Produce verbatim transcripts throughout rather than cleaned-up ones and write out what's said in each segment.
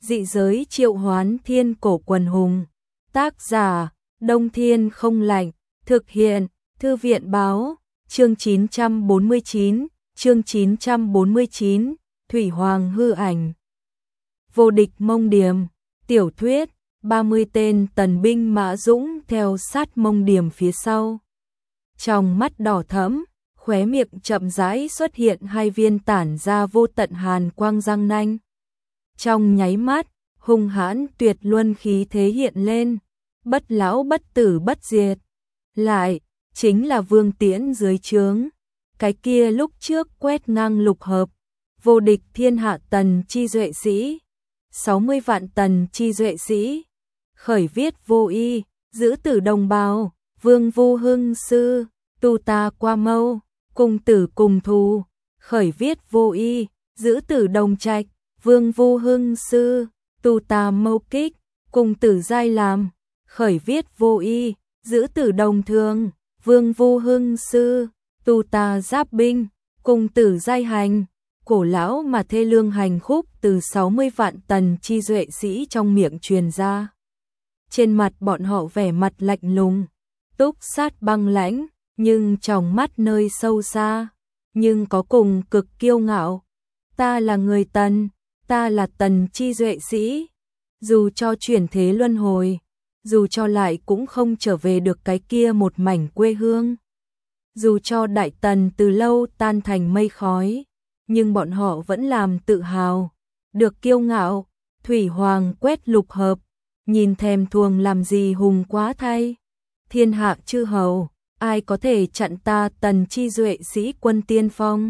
Dị giới triệu hoán thiên cổ quần hùng. Tác giả, Đông Thiên không lạnh. Thực hiện, Thư viện báo. Chương chín trăm bốn mươi chín, chương chín trăm bốn mươi chín, Thủy Hoàng hư ảnh. Vô địch Mông Điềm. Tiểu thuyết, ba mươi tên tần binh mã dũng theo sát Mông Điềm phía sau. Trong mắt đỏ thẫm, khóe miệng chậm rãi xuất hiện hai viên tản ra vô tận hàn quang răng nanh. Trong nháy mắt, hung hãn tuyệt luân khí thế hiện lên, bất lão bất tử bất diệt. Lại, chính là Vương Tiễn dưới trướng. Cái kia lúc trước quét ngang lục hợp, vô địch thiên hạ tần chi duệ sĩ. sáu mươi vạn tần chi duệ sĩ. Khởi viết vô y, giữ tử đồng bào, Vương Vu Hưng sư, tu ta qua mâu, cùng tử cùng thù. Khởi viết vô y, giữ tử đồng trạch, Vương Vu Hưng sư, tu ta mâu kích, cùng tử giai làm. Khởi viết vô y, giữ tử đồng thường, Vương Vu Hưng sư, tu ta giáp binh, cùng tử giai hành. Cổ lão mà thê lương hành khúc từ sáu mươi vạn tần chi duệ sĩ trong miệng truyền ra. Trên mặt bọn họ vẻ mặt lạnh lùng, túc sát băng lãnh, nhưng trong mắt nơi sâu xa, nhưng có cùng cực kiêu ngạo. Ta là người tần, ta là tần chi duệ sĩ. Dù cho chuyển thế luân hồi, dù cho lại cũng không trở về được cái kia một mảnh quê hương. Dù cho đại tần từ lâu tan thành mây khói, nhưng bọn họ vẫn làm tự hào, được kiêu ngạo. Thủy Hoàng quét lục hợp, nhìn thèm thuồng làm gì hùng quá thay. Thiên hạ chư hầu, ai có thể chặn ta tần chi duệ sĩ quân tiên phong.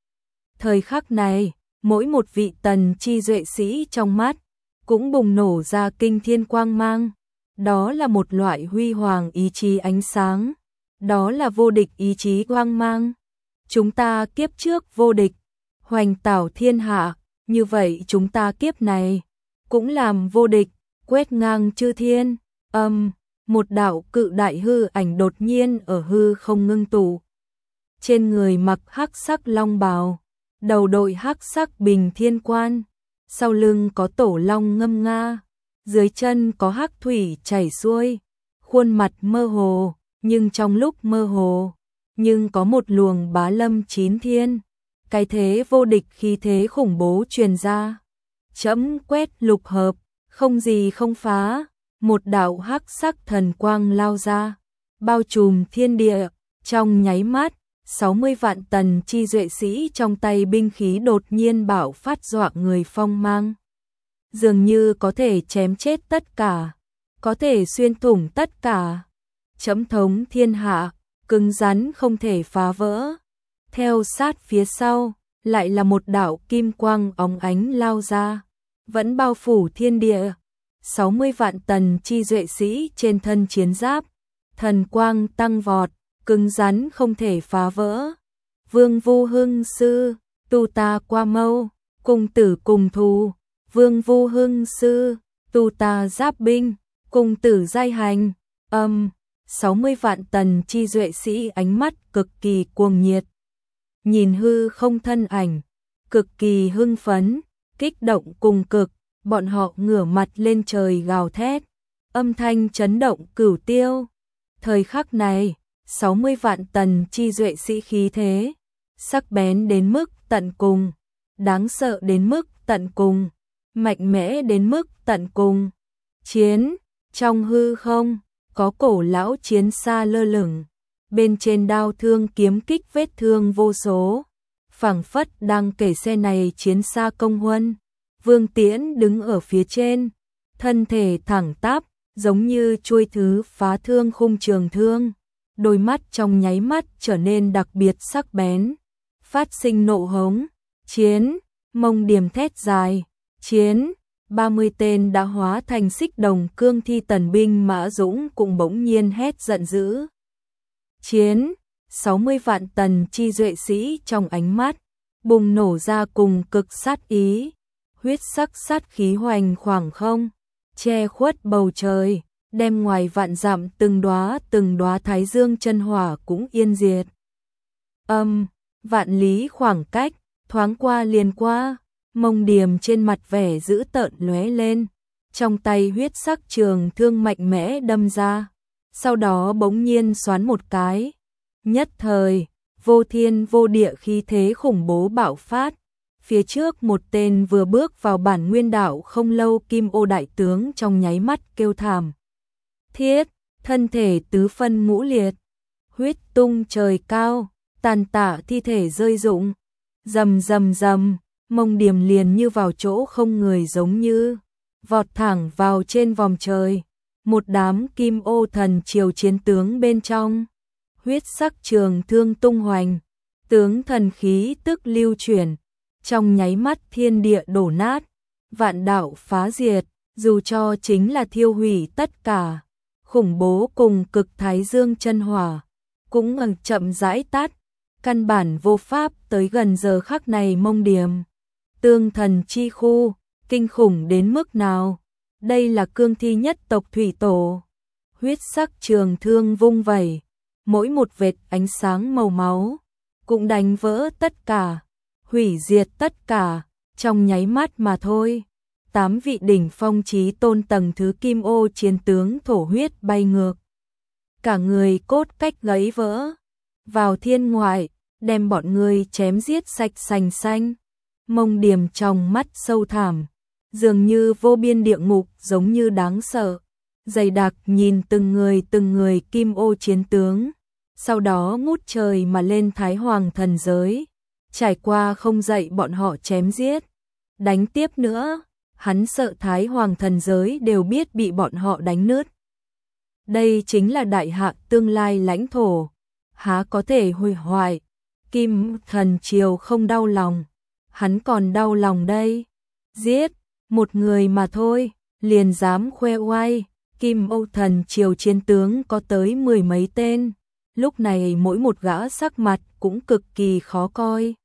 Thời khắc này, mỗi một vị tần chi duệ sĩ trong mắt cũng bùng nổ ra kinh thiên quang mang. Đó là một loại huy hoàng ý chí ánh sáng, đó là vô địch ý chí quang mang. Chúng ta kiếp trước vô địch, hoành tảo thiên hạ, như vậy chúng ta kiếp này cũng làm vô địch, quét ngang chư thiên. Âm, một đạo cự đại hư ảnh đột nhiên ở hư không ngưng tụ. Trên người mặc hắc sắc long bào, đầu đội hắc sắc bình thiên quan, sau lưng có tổ long ngâm nga, dưới chân có hắc thủy chảy xuôi, khuôn mặt mơ hồ, nhưng trong lúc mơ hồ, nhưng có một luồng bá lâm chín thiên. Cái thế vô địch khí thế khủng bố truyền ra. Chẫm quét lục hợp, không gì không phá, một đạo hắc sắc thần quang lao ra, bao trùm thiên địa. Trong nháy mắt, sáu mươi vạn tần chi duệ sĩ trong tay binh khí đột nhiên bạo phát dọa người phong mang. Dường như có thể chém chết tất cả, có thể xuyên thủng tất cả. Chẫm thống thiên hạ, cứng rắn không thể phá vỡ. Theo sát phía sau, lại là một đạo kim quang óng ánh lao ra, vẫn bao phủ thiên địa. sáu mươi vạn tần chi duệ sĩ trên thân chiến giáp, thần quang tăng vọt, cứng rắn không thể phá vỡ. Vương Vu Hưng sư, tu ta qua mâu, cùng tử cùng thù. Vương Vu Hưng sư, tu ta giáp binh, cùng tử giai hành. Âm, sáu mươi vạn tần chi duệ sĩ ánh mắt cực kỳ cuồng nhiệt. Nhìn hư không thân ảnh, cực kỳ hưng phấn, kích động cùng cực, bọn họ ngửa mặt lên trời gào thét, âm thanh chấn động cửu tiêu. Thời khắc này, sáu mươi vạn tần chi duệ sĩ khí thế, sắc bén đến mức tận cùng, đáng sợ đến mức tận cùng, mạnh mẽ đến mức tận cùng. Chiến, trong hư không, có cổ lão chiến xa lơ lửng. Bên trên đao thương kiếm kích vết thương vô số, phảng phất đang kể xe này chiến xa công huân. Vương Tiễn đứng ở phía trên, thân thể thẳng tắp, giống như chuôi thứ phá thương khung trường thương. Đôi mắt trong nháy mắt trở nên đặc biệt sắc bén, phát sinh nộ hống. Chiến, Mông Điềm thét dài, chiến. ba mươi tên đã hóa thành xích đồng cương thi tần binh mã dũng cũng bỗng nhiên hét giận dữ. Chiến, sáu mươi vạn tần chi duệ sĩ trong ánh mắt bùng nổ ra cùng cực sát ý, huyết sắc sát khí hoành khoảng không, che khuất bầu trời, đem ngoài vạn dặm từng đóa từng đóa thái dương chân hỏa cũng yên diệt. Âm, vạn lý khoảng cách, thoáng qua liền qua, Mông Điềm trên mặt vẻ dữ tợn lóe lên, trong tay huyết sắc trường thương mạnh mẽ đâm ra, sau đó bỗng nhiên xoắn một cái, nhất thời, vô thiên vô địa khí thế khủng bố bạo phát. Phía trước một tên vừa bước vào bản nguyên đạo không lâu Kim Ô đại tướng trong nháy mắt kêu thảm thiết, thân thể tứ phân ngũ liệt, huyết tung trời cao, tàn tạ thi thể rơi rụng, rầm rầm rầm, Mông Điềm liền như vào chỗ không người giống như vọt thẳng vào trên vòng trời, một đám Kim Ô thần triều chiến tướng bên trong, huyết sắc trường thương tung hoành, tướng thần khí tức lưu chuyển, trong nháy mắt thiên địa đổ nát, vạn đạo phá diệt, dù cho chính là thiêu hủy tất cả, khủng bố cùng cực thái dương chân hỏa, cũng ngừng chậm rãi tắt, căn bản vô pháp tới gần giờ khắc này. Mông Điềm, tương thần chi khu, kinh khủng đến mức nào, đây là cương thi nhất tộc thủy tổ, huyết sắc trường thương vung vẩy, mỗi một vệt ánh sáng màu máu, cũng đánh vỡ tất cả, hủy diệt tất cả, trong nháy mắt mà thôi. Tám vị đỉnh phong chí tôn tầng thứ Kim Ô chiến tướng thổ huyết bay ngược, cả người cốt cách gãy vỡ, vào thiên ngoại, đem bọn người chém giết sạch sành xanh. Mông Điềm trong mắt sâu thẳm, dường như vô biên địa ngục giống như đáng sợ, dày đặc nhìn từng người từng người Kim Ô chiến tướng, sau đó ngút trời mà lên Thái Hoàng thần giới, trải qua không dậy bọn họ chém giết, đánh tiếp nữa, hắn sợ Thái Hoàng thần giới đều biết bị bọn họ đánh nứt. Đây chính là đại hạ tương lai lãnh thổ, há có thể hủy hoại. Kim thần triều không đau lòng, hắn còn đau lòng đây. Giết, một người mà thôi, liền dám khoe oai. Kim Ô thần triều chiến tướng có tới mười mấy tên, lúc này mỗi một gã sắc mặt cũng cực kỳ khó coi.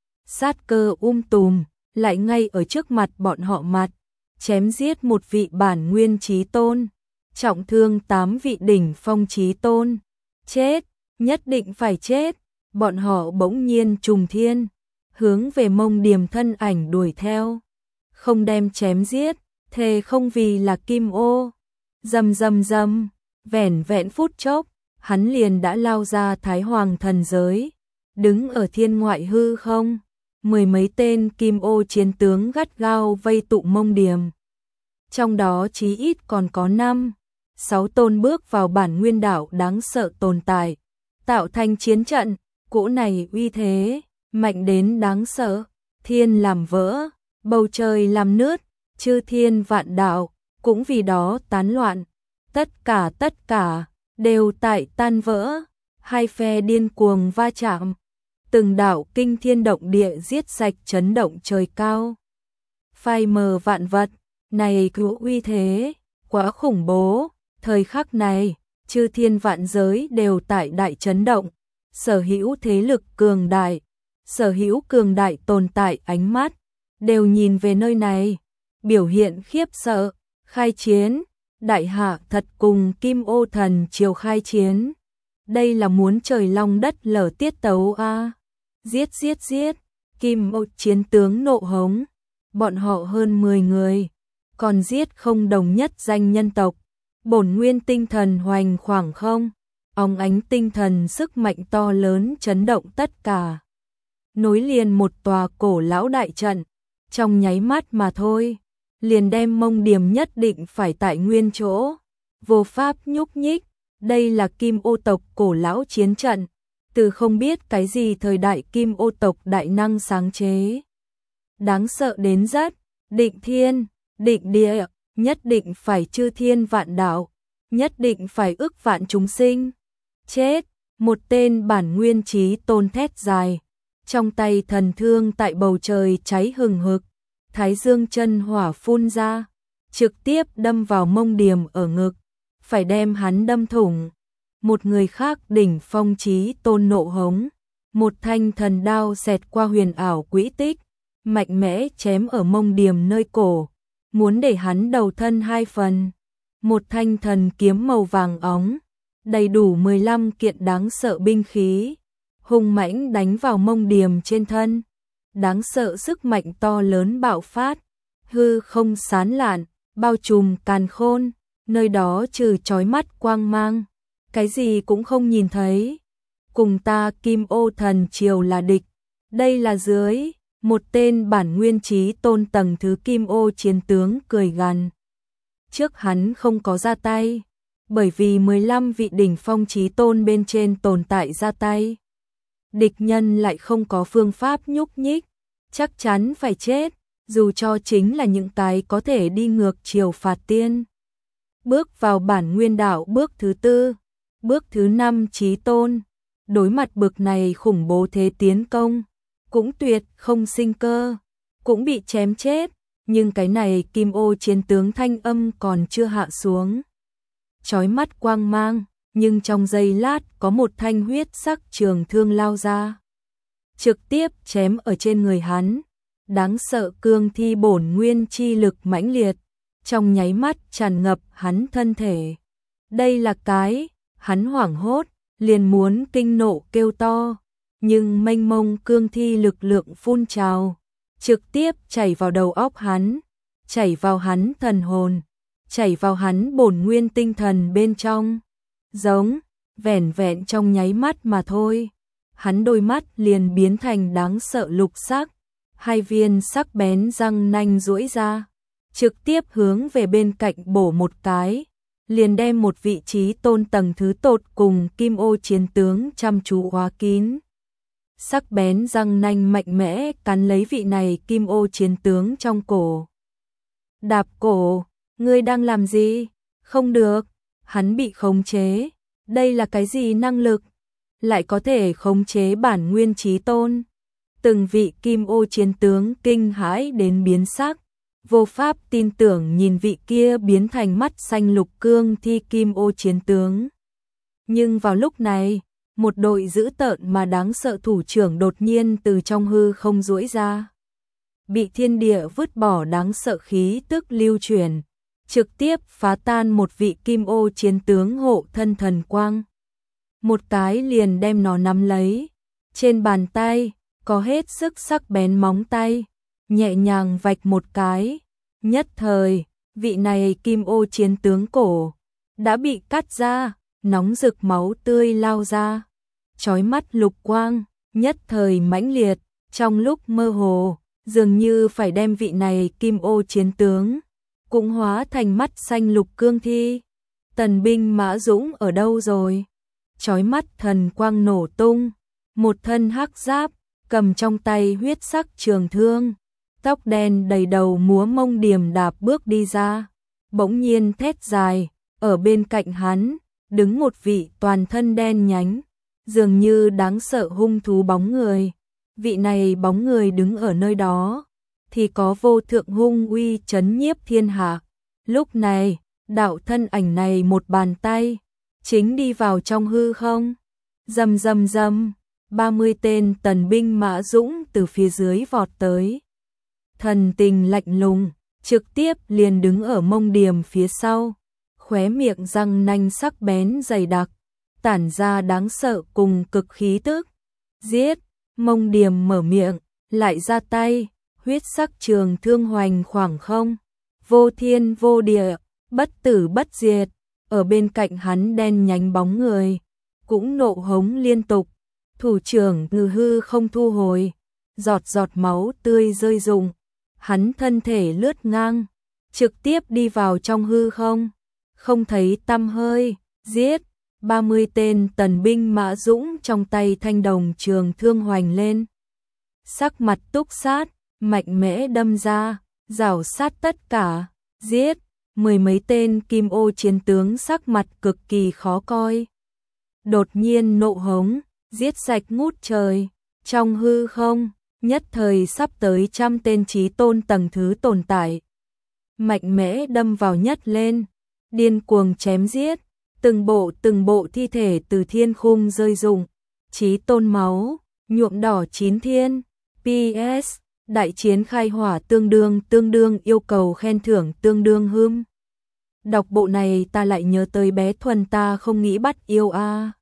Sát cơ um tùm, lại ngay ở trước mặt bọn họ mặt, chém giết một vị bản nguyên chí tôn, trọng thương tám vị đỉnh phong chí tôn. Chết, nhất định phải chết. Bọn họ bỗng nhiên trùng thiên, hướng về Mông Điềm thân ảnh đuổi theo, không đem chém giết, thề không vì là Kim Ô. Rầm rầm rầm, vẻn vẹn phút chốc, hắn liền đã lao ra Thái Hoàng thần giới, đứng ở thiên ngoại hư không, mười mấy tên Kim Ô chiến tướng gắt gao vây tụ Mông Điềm. Trong đó chí ít còn có năm, sáu tôn bước vào bản nguyên đạo đáng sợ tồn tại, tạo thành chiến trận. Cỗ này uy thế, mạnh đến đáng sợ, thiên làm vỡ, bầu trời làm nứt, chư thiên vạn đạo, cũng vì đó tán loạn. Tất cả tất cả, đều tại tan vỡ, hai phe điên cuồng va chạm. Từng đạo kinh thiên động địa giết sạch chấn động trời cao. Phai mờ vạn vật, này cứu uy thế, quá khủng bố, thời khắc này, chư thiên vạn giới đều tại đại chấn động. Sở hữu thế lực cường đại, sở hữu cường đại tồn tại ánh mắt, đều nhìn về nơi này, biểu hiện khiếp sợ, khai chiến, đại hạ thật cùng Kim Ô thần triều khai chiến. Đây là muốn trời long đất lở tiết tấu a. À. Giết giết giết, Kim Ô chiến tướng nộ hống, bọn họ hơn mười người, còn giết không đồng nhất danh nhân tộc, bổn nguyên tinh thần hoành khoảng không. Óng ánh tinh thần sức mạnh to lớn chấn động tất cả, nối liền một tòa cổ lão đại trận, trong nháy mắt mà thôi, liền đem Mông Điềm nhất định phải tại nguyên chỗ, vô pháp nhúc nhích. Đây là Kim Ô tộc cổ lão chiến trận, từ không biết cái gì thời đại Kim Ô tộc đại năng sáng chế, đáng sợ đến rất, định thiên, định địa, nhất định phải chư thiên vạn đạo, nhất định phải ức vạn chúng sinh. Chết, một tên bản nguyên chí tôn thét dài, trong tay thần thương tại bầu trời cháy hừng hực, thái dương chân hỏa phun ra, trực tiếp đâm vào Mông Điềm ở ngực, phải đem hắn đâm thủng. Một người khác đỉnh phong chí tôn nộ hống, một thanh thần đao xẹt qua huyền ảo quỹ tích, mạnh mẽ chém ở Mông Điềm nơi cổ, muốn để hắn đầu thân hai phần. Một thanh thần kiếm màu vàng óng, đầy đủ mười lăm kiện đáng sợ binh khí, hung mãnh đánh vào Mông Điềm trên thân. đáng sợ sức mạnh to lớn bạo phát, hư không sán lạn, bao trùm càn khôn, nơi đó trừ chói mắt quang mang, cái gì cũng không nhìn thấy. Cùng ta Kim Ô thần triều là địch, đây là dưới, một tên bản nguyên chí tôn tầng thứ Kim Ô chiến tướng cười gằn. Trước hắn không có ra tay, bởi vì mười lăm vị đỉnh phong chí tôn bên trên tồn tại ra tay. Địch nhân lại không có phương pháp nhúc nhích, chắc chắn phải chết, dù cho chính là những cái có thể đi ngược chiều phạt tiên. Bước vào bản nguyên đạo bước thứ tư, bước thứ năm chí tôn, đối mặt bực này khủng bố thế tiến công, cũng tuyệt không sinh cơ, cũng bị chém chết, nhưng cái này Kim Ô chiến tướng thanh âm còn chưa hạ xuống. Chói mắt quang mang, nhưng trong giây lát có một thanh huyết sắc trường thương lao ra, trực tiếp chém ở trên người hắn. Đáng sợ cương thi bổn nguyên chi lực mãnh liệt, trong nháy mắt tràn ngập hắn thân thể. Đây là cái, hắn hoảng hốt, liền muốn kinh nộ kêu to, nhưng mênh mông cương thi lực lượng phun trào, trực tiếp chảy vào đầu óc hắn, chảy vào hắn thần hồn, chảy vào hắn bổn nguyên tinh thần bên trong. Giống, vẻn vẹn trong nháy mắt mà thôi, hắn đôi mắt liền biến thành đáng sợ lục sắc, hai viên sắc bén răng nanh duỗi ra, trực tiếp hướng về bên cạnh bổ một cái, liền đem một vị trí tôn tầng thứ tột cùng Kim Ô chiến tướng chăm chú khóa kín. Sắc bén răng nanh mạnh mẽ cắn lấy vị này Kim Ô chiến tướng trong cổ. Đạp cổ, ngươi đang làm gì? Không được, hắn bị khống chế. Đây là cái gì năng lực? Lại có thể khống chế bản nguyên chí tôn. Từng vị Kim Ô chiến tướng kinh hãi đến biến sắc, vô pháp tin tưởng nhìn vị kia biến thành mắt xanh lục cương thi Kim Ô chiến tướng. Nhưng vào lúc này, một đội dữ tợn mà đáng sợ thủ trưởng đột nhiên từ trong hư không duỗi ra. Bị thiên địa vứt bỏ đáng sợ khí tức lưu chuyển, trực tiếp phá tan một vị Kim Ô chiến tướng hộ thân thần quang. Một cái liền đem nó nắm lấy, trên bàn tay có hết sức sắc bén móng tay, nhẹ nhàng vạch một cái, nhất thời, vị này Kim Ô chiến tướng cổ đã bị cắt ra, nóng rực máu tươi lao ra, chói mắt lục quang, nhất thời mãnh liệt, trong lúc mơ hồ, dường như phải đem vị này Kim Ô chiến tướng cũng hóa thành mắt xanh lục cương thi. Tần binh Mã Dũng ở đâu rồi? Chói mắt thần quang nổ tung, một thân hắc giáp, cầm trong tay huyết sắc trường thương, tóc đen đầy đầu múa mông điềm đạp bước đi ra, bỗng nhiên thét dài, ở bên cạnh hắn, đứng một vị toàn thân đen nhánh, dường như đáng sợ hung thú bóng người. Vị này bóng người đứng ở nơi đó, thì có vô thượng hung uy chấn nhiếp thiên hạ. Lúc này, đạo thân ảnh này một bàn tay, chính đi vào trong hư không. Rầm rầm rầm, ba mươi tên tần binh Mã Dũng từ phía dưới vọt tới. Thần tình lạnh lùng, trực tiếp liền đứng ở mông điềm phía sau, khóe miệng răng nanh sắc bén dày đặc, tản ra đáng sợ cùng cực khí tức. Giết, mông điềm mở miệng, lại ra tay, huyết sắc trường thương hoành khoảng không, vô thiên vô địa, bất tử bất diệt. Ở bên cạnh hắn đen nhánh bóng người, cũng nộ hống liên tục, thủ trưởng ngư hư không thu hồi, giọt giọt máu tươi rơi rụng, hắn thân thể lướt ngang, trực tiếp đi vào trong hư không, không thấy tăm hơi. Giết, ba mươi tên tần binh Mã Dũng trong tay thanh đồng trường thương hoành lên, sắc mặt túc sát, mạnh mẽ đâm ra, rảo sát tất cả. Giết, mười mấy tên Kim Ô chiến tướng sắc mặt cực kỳ khó coi, đột nhiên nộ hống, giết sạch ngút trời. Trong hư không, nhất thời sắp tới trăm tên chí tôn tầng thứ tồn tại, mạnh mẽ đâm vào nhất lên, điên cuồng chém giết, từng bộ từng bộ thi thể từ thiên khung rơi rụng, chí tôn máu nhuộm đỏ chín thiên. pê ét Đại chiến khai hỏa tương đương tương đương yêu cầu khen thưởng tương đương hưm. Đọc bộ này ta lại nhớ tới bé Thuần ta không nghĩ bắt yêu a. À.